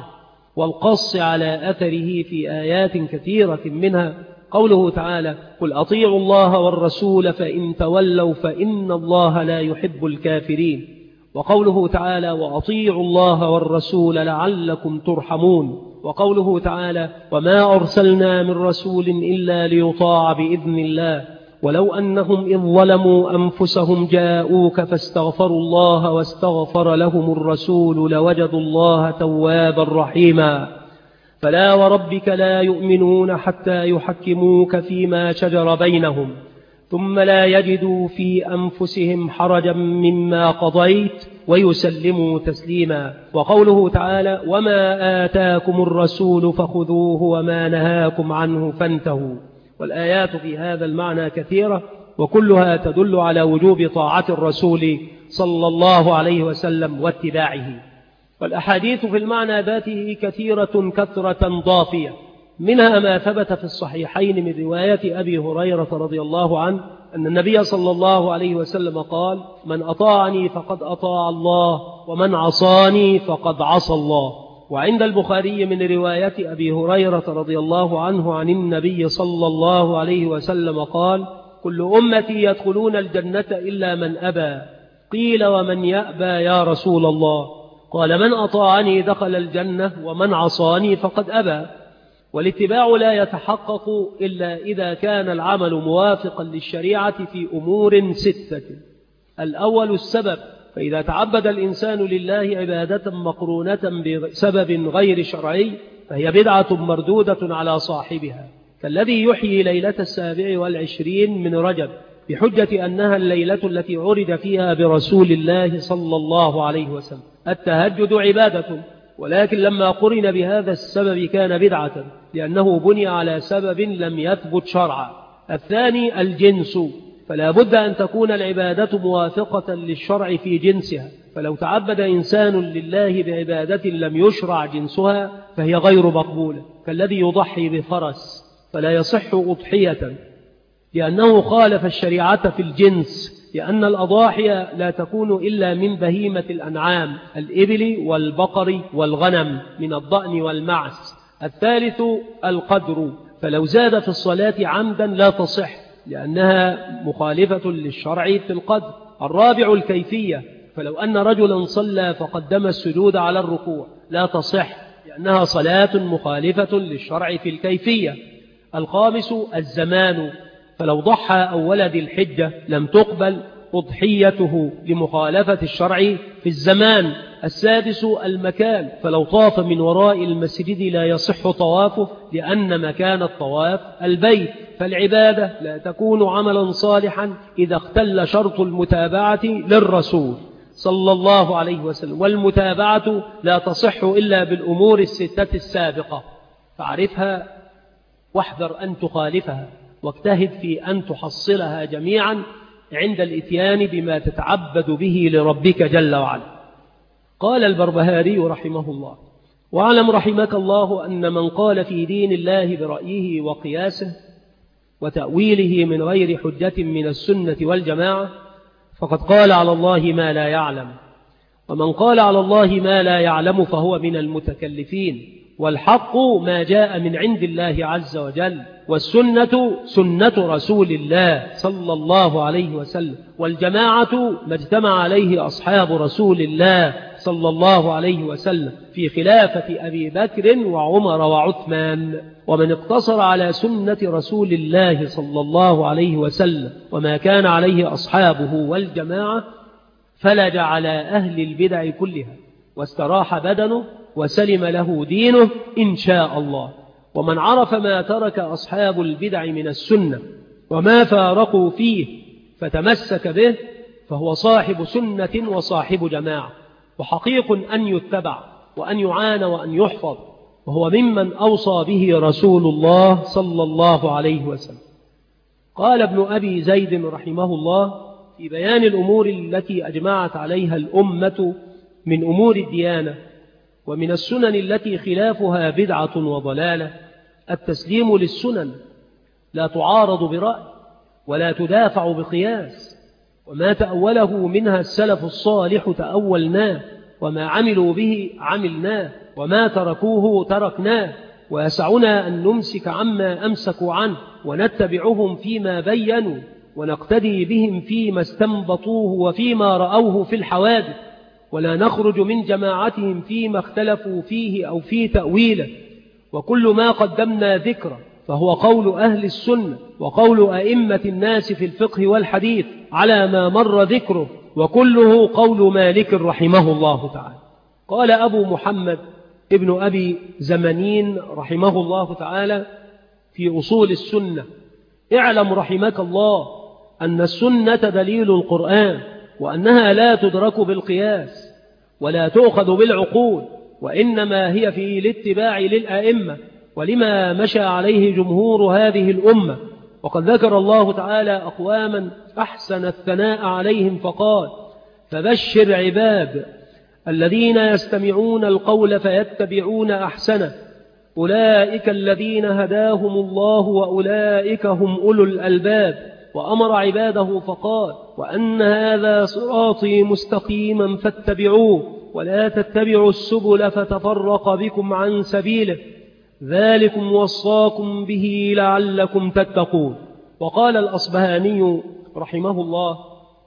والقص على أثره في آيات كثيرة، منها قوله تعالى قل أطيعوا الله والرسول فإن تولوا فإن الله لا يحب الكافرين، وقوله تعالى وأطيعوا الله والرسول لعلكم ترحمون، وقوله تعالى وما أرسلنا من رسول إلا ليطاع بإذن الله ولو أنهم إذ ظلموا أنفسهم جاءوك فاستغفروا الله واستغفر لهم الرسول لوجدوا الله توابا رحيما. فلا وربك لا يؤمنون حتى يحكموك فيما شجر بينهم ثم لا يجدوا في أنفسهم حرجا مما قضيت ويسلموا تسليما. وقوله تعالى وما آتاكم الرسول فخذوه وما نهاكم عنه فانتهوا. والآيات في هذا المعنى كثيرة وكلها تدل على وجوب طاعة الرسول صلى الله عليه وسلم واتباعه. والأحاديث في المعنى ذاته كثيرة كثرة ضافية، منها ما ثبت في الصحيحين من رواية أبي هريرة رضي الله عنه أن النبي صلى الله عليه وسلم قال من أطاعني فقد أطاع الله ومن عصاني فقد عصى الله. وعند البخاري من رواية أبي هريرة رضي الله عنه عن النبي صلى الله عليه وسلم قال كل أمتي يدخلون الجنة إلا من أبى. قيل ومن يأبى يا رسول الله؟ قال من أطاعني دخل الجنة ومن عصاني فقد أبى. والاتباع لا يتحقق إلا إذا كان العمل موافقا للشريعة في أمور ستة. الأول السبب فإذا تعبد الإنسان لله عبادة مقرونة بسبب غير شرعي فهي بدعة مردودة على صاحبها، كالذي يحيي ليلة السابع والعشرين من رجب بحجة أنها الليلة التي عرج فيها برسول الله صلى الله عليه وسلم. التهجد عبادة، ولكن لما قرن بهذا السبب كان بدعة لأنه بني على سبب لم يثبت شرعا. الثاني الجنس، فلا بد أن تكون العبادة موافقة للشرع في جنسها، فلو تعبد إنسان لله بعبادة لم يشرع جنسها فهي غير مقبولة، كالذي يضحي بفرس فلا يصح أضحية لأنه خالف الشريعة في الجنس، لأن الأضاحي لا تكون إلا من بهيمة الأنعام الإبل والبقر والغنم من الضأن والمعز. الثالث القدر، فلو زاد في الصلاة عمدا لا تصح لأنها مخالفة للشرع في القدر. الرابع الكيفية، فلو أن رجلا صلى فقدم السجود على الركوع لا تصح لأنها صلاة مخالفة للشرع في الكيفية. الخامس الزمان، فلو ضحى أول ذي الحجة لم تقبل أضحيته لمخالفة الشرع في الزمان. السادس المكان، فلو طاف من وراء المسجد لا يصح طوافه لأن مكان الطواف البيت. فالعبادة لا تكون عملا صالحا إذا اختل شرط المتابعة للرسول صلى الله عليه وسلم، والمتابعة لا تصح إلا بالأمور الستة السابقة، فاعرفها واحذر أن تخالفها، واجتهد في أن تحصلها جميعا عند الإتيان بما تتعبد به لربك جل وعلا. قال البربهاري رحمه الله: واعلم رحمك الله أن من قال في دين الله برأيه وقياسه وتأويله من غير حجة من السنة والجماعة فقد قال على الله ما لا يعلم، ومن قال على الله ما لا يعلم فهو من المتكلفين، والحق ما جاء من عند الله عز وجل، والسنة سنة رسول الله صلى الله عليه وسلم، والجماعة ما اجتمع عليه أصحاب رسول الله صلى الله عليه وسلم في خلافة أبي بكر وعمر وعثمان. ومن اقتصر على سنة رسول الله صلى الله عليه وسلم وما كان عليه أصحابه والجماعة فلج على أهل البدع كلها واستراح بدنه وسلم له دينه إن شاء الله. ومن عرف ما ترك أصحاب البدع من السنة وما فارقوا فيه فتمسك به فهو صاحب سنة وصاحب جماعة، وحقيق أن يتبع وأن يعان وأن يحفظ، وهو ممن أوصى به رسول الله صلى الله عليه وسلم. قال ابن أبي زيد رحمه الله في بيان الأمور التي أجمعت عليها الأمة من أمور الديانة ومن السنن التي خلافها بدعة وضلالة: التسليم للسنن لا تعارض برأي ولا تدافع بقياس، وما تأوله منها السلف الصالح تأولناه، وما عملوا به عملناه، وما تركوه تركناه، ويسعنا أن نمسك عما أمسكوا عنه ونتبعهم فيما بينوا ونقتدي بهم فيما استنبطوه وفيما رأوه في الحوادث، ولا نخرج من جماعتهم فيما اختلفوا فيه أو في تأويله. وكل ما قدمنا ذكره فهو قول أهل السنة وقول أئمة الناس في الفقه والحديث على ما مر ذكره، وكله قول مالك رحمه الله تعالى. قال أبو محمد ابن أبي زمنين رحمه الله تعالى في أصول السنة: اعلم رحمك الله أن السنة دليل القرآن، وأنها لا تدرك بالقياس ولا تؤخذ بالعقول، وإنما هي في الاتباع للأئمة ولما مشى عليه جمهور هذه الأمة. وقد ذكر الله تعالى أقواما أحسن الثناء عليهم فقال: فبشر عباد الذين يستمعون القول فيتبعون أحسنه أولئك الذين هداهم الله وأولئك هم أولو الألباب. وأمر عباده فقال: وأن هذا صراطي مستقيما فاتبعوه ولا تتبعوا السبل فتفرق بكم عن سبيله ذلكم وصاكم به لعلكم تتقون. وقال الأصبهاني رحمه الله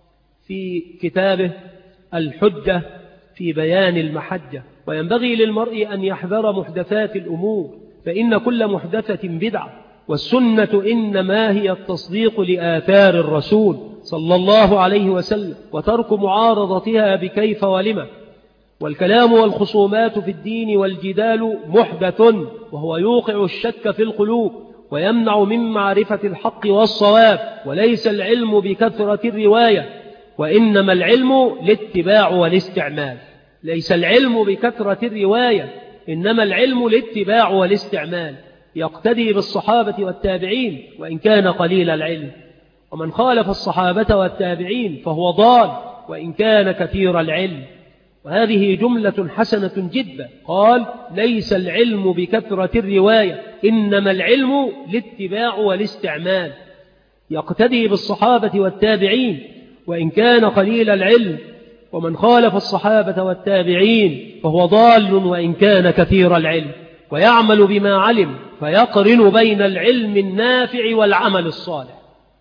في كتابه الحجة في بيان المحجة: وينبغي للمرء أن يحذر محدثات الأمور، فإن كل محدثة بدعة، والسنة إنما هي التصديق لآثار الرسول صلى الله عليه وسلم، وترك معارضتها بكيف ولما. والكلام والخصومات في الدين والجدال محدث، وهو يوقع الشك في القلوب ويمنع من معرفة الحق والصواب، وليس العلم بكثرة الرواية، وإنما العلم الاتباع والاستعمال. ليس العلم بكثرة الرواية، إنما العلم الاتباع والاستعمال. يقتدي بالصحابة والتابعين وإن كان قليل العلم، ومن خالف الصحابة والتابعين فهو ضال وإن كان كثير العلم. وهذه جملة حسنة جدا. قال ليس العلم بكثرة الرواية، إنما العلم الاتباع والاستعمال. يقتدي بالصحابة والتابعين وإن كان قليل العلم، ومن خالف الصحابة والتابعين فهو ضال وإن كان كثير العلم. ويعمل بما علم، فيقرن بين العلم النافع والعمل الصالح.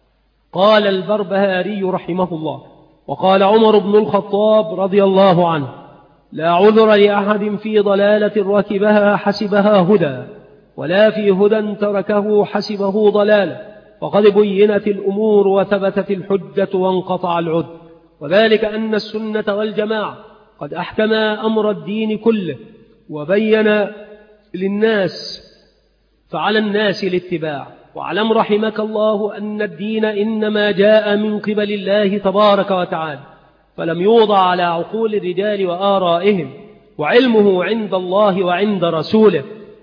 قال البربهاري رحمه الله: وقال عمر بن الخطاب رضي الله عنه: لا عذر لأحد في ضلالة ركبها حسبها هدى، ولا في هدى تركه حسبه ضلالة، فقد بينت الأمور وثبتت الحجة وانقطع العذر. وذلك أن السنة والجماعة قد أحكما أمر الدين كله، وبين للناس، فعلى الناس الاتباع. واعلم رحمك الله أن الدين إنما جاء من قبل الله تبارك وتعالى، فلم يوضع على عقول الرجال وآرائهم، وعلمه عند الله وعند رسوله.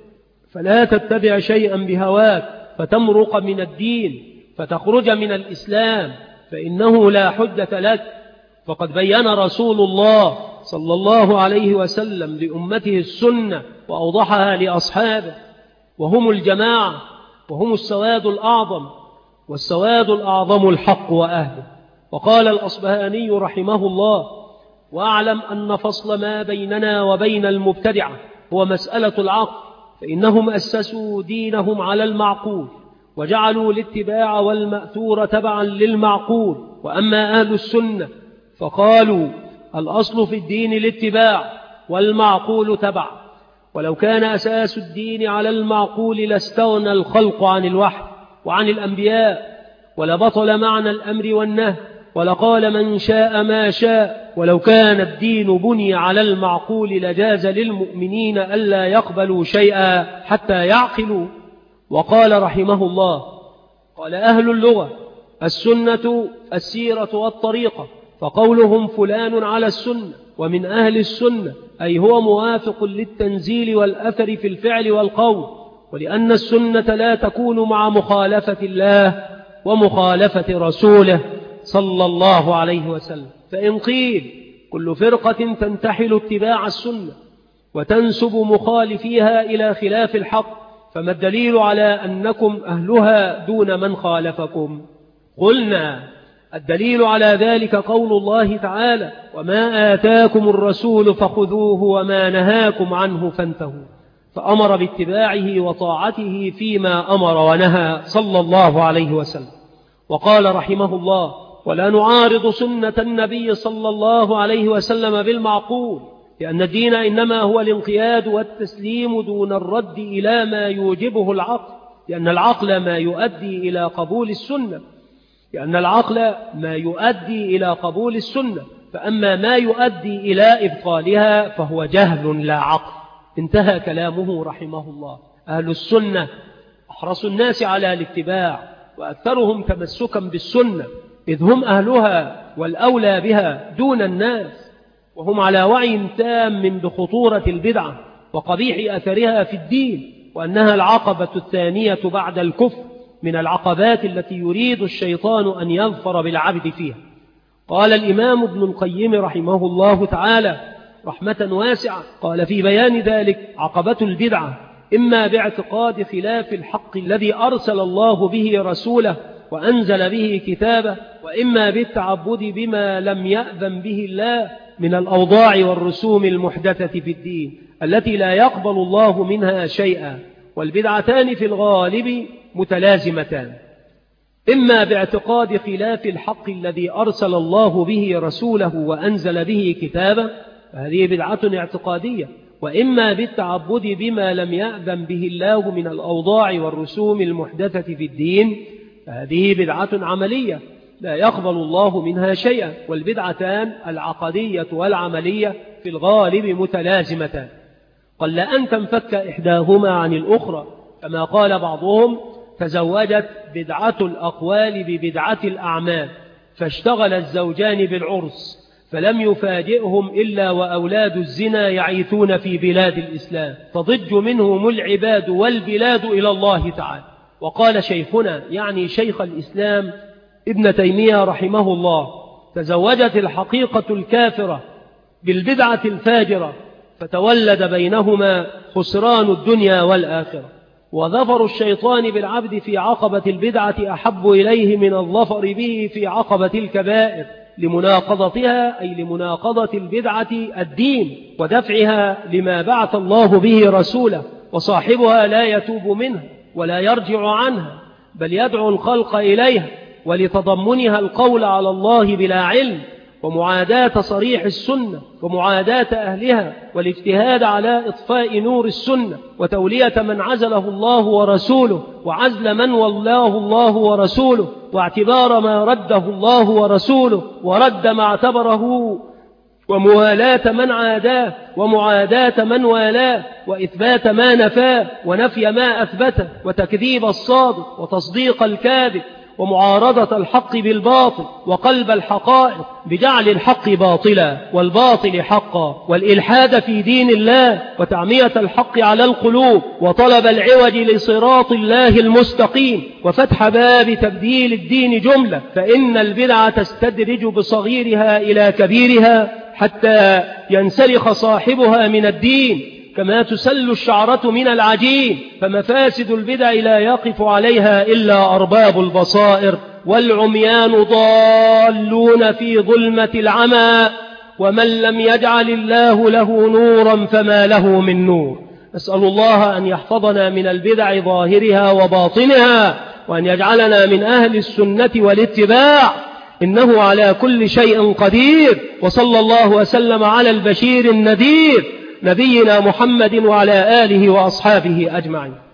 فلا تتبع شيئا بهواك فتمرق من الدين فتخرج من الإسلام، فإنه لا حجة لك. فقد بين رسول الله صلى الله عليه وسلم لأمته السنة وأوضحها لأصحابه، وهم الجماعة، وهم السواد الأعظم، والسواد الأعظم الحق وأهله. وقال الأصبهاني رحمه الله: وأعلم أن فصل ما بيننا وبين المبتدعة هو مسألة العقل، فإنهم أسسوا دينهم على المعقول، وجعلوا الاتباع والمأثور تبعا للمعقول. وأما أهل السنة فقالوا الأصل في الدين الاتباع والمعقول تبع، ولو كان أساس الدين على المعقول لاستغنى الخلق عن الوحي وعن الأنبياء، ولبطل معنى الأمر والنهي، ولقال من شاء ما شاء. ولو كان الدين بني على المعقول لجاز للمؤمنين ألا يقبلوا شيئا حتى يعقلوا. وقال رحمه الله: قال أهل اللغة: السنة السيرة والطريقة، فقولهم فلان على السنة ومن أهل السنة أي هو موافق للتنزيل والأثر في الفعل والقول. ولأن السنة لا تكون مع مخالفة الله ومخالفة رسوله صلى الله عليه وسلم. فإن قيل كل فرقة تنتحل اتباع السنة وتنسب مخالفيها إلى خلاف الحق، فما الدليل على أنكم أهلها دون من خالفكم؟ قلنا: الدليل على ذلك قول الله تعالى: وما آتاكم الرسول فخذوه وما نهاكم عنه فانتهوا. فأمر باتباعه وطاعته فيما أمر ونهى صلى الله عليه وسلم. وقال رحمه الله: ولا نعارض سنة النبي صلى الله عليه وسلم بالمعقول، لأن الدين إنما هو الانقياد والتسليم دون الرد إلى ما يوجبه العقل، لأن العقل ما يؤدي إلى قبول السنة لأن العقل ما يؤدي إلى قبول السنة فأما ما يؤدي إلى إبطالها فهو جهل لا عقل. انتهى كلامه رحمه الله. أهل السنة أحرص الناس على الاتباع وأكثرهم تمسكا بالسنة، إذ هم أهلها والأولى بها دون الناس، وهم على وعي تام بخطورة البدعة وقبيح أثرها في الدين، وأنها العقبة الثانية بعد الكفر من العقبات التي يريد الشيطان أن يظفر بالعبد فيها. قال الإمام ابن القيم رحمه الله تعالى رحمة واسعة، قال في بيان ذلك: عقبة البدعة إما باعتقاد خلاف الحق الذي أرسل الله به رسوله وأنزل به كتابه، وإما بالتعبد بما لم يأذن به الله من الأوضاع والرسوم المحدثة في الدين التي لا يقبل الله منها شيئا. والبدعتان في الغالب متلازمتان، إما باعتقاد خلاف الحق الذي أرسل الله به رسوله وأنزل به كتابه، فهذه بدعة اعتقادية، وإما بالتعبد بما لم يأذن به الله من الأوضاع والرسوم المحدثة في الدين، فهذه بدعة عملية. لا يقبل الله منها شيئا. والبدعتان العقدية والعملية في الغالب متلازمتان، قل أن تنفك إحداهما عن الأخرى، كما قال بعضهم: تزوجت بدعة الأقوال ببدعة الأعمال، فاشتغل الزوجان بالعرس، فلم يفاجئهم إلا وأولاد الزنا يعيثون في بلاد الإسلام، تضج منهم العباد والبلاد إلى الله تعالى. وقال شيخنا، يعني شيخ الإسلام ابن تيمية رحمه الله: تزوجت الحقيقة الكافرة بالبدعة الفاجرة، فتولد بينهما خسران الدنيا والآخرة. وظفر الشيطان بالعبد في عقبة البدعة أحب إليه من الظفر به في عقبة الكبائر، لمناقضتها أي لمناقضة البدعة الدين ودفعها لما بعث الله به رسوله، وصاحبها لا يتوب منها ولا يرجع عنها، بل يدعو الخلق إليها، ولتضمنها القول على الله بلا علم، ومعاداة صريح السنة ومعاداة أهلها، والاجتهاد على إطفاء نور السنة، وتولية من عزله الله ورسوله، وعزل من ولاه الله ورسوله، واعتبار ما رده الله ورسوله ورد ما اعتبره، وموالاة من عاداه ومعاداة من والاه، وإثبات ما نفاه ونفي ما أثبته، وتكذيب الصادق وتصديق الكاذب، ومعارضة الحق بالباطل، وقلب الحقائق بجعل الحق باطلا والباطل حقا، والإلحاد في دين الله، وتعمية الحق على القلوب، وطلب العوج لصراط الله المستقيم، وفتح باب تبديل الدين جملة. فإن البدعة تستدرج بصغيرها إلى كبيرها حتى ينسلخ صاحبها من الدين، كما تسل الشعرة من العجين. فمفاسد البدع لا يقف عليها إلا أرباب البصائر، والعميان ضالون في ظلمة العمى، ومن لم يجعل الله له نورا فما له من نور. أسأل الله أن يحفظنا من البدع ظاهرها وباطنها، وأن يجعلنا من أهل السنة والاتباع، إنه على كل شيء قدير. وصلى الله وسلم على البشير النذير نبينا محمد وعلى آله وأصحابه أجمعين.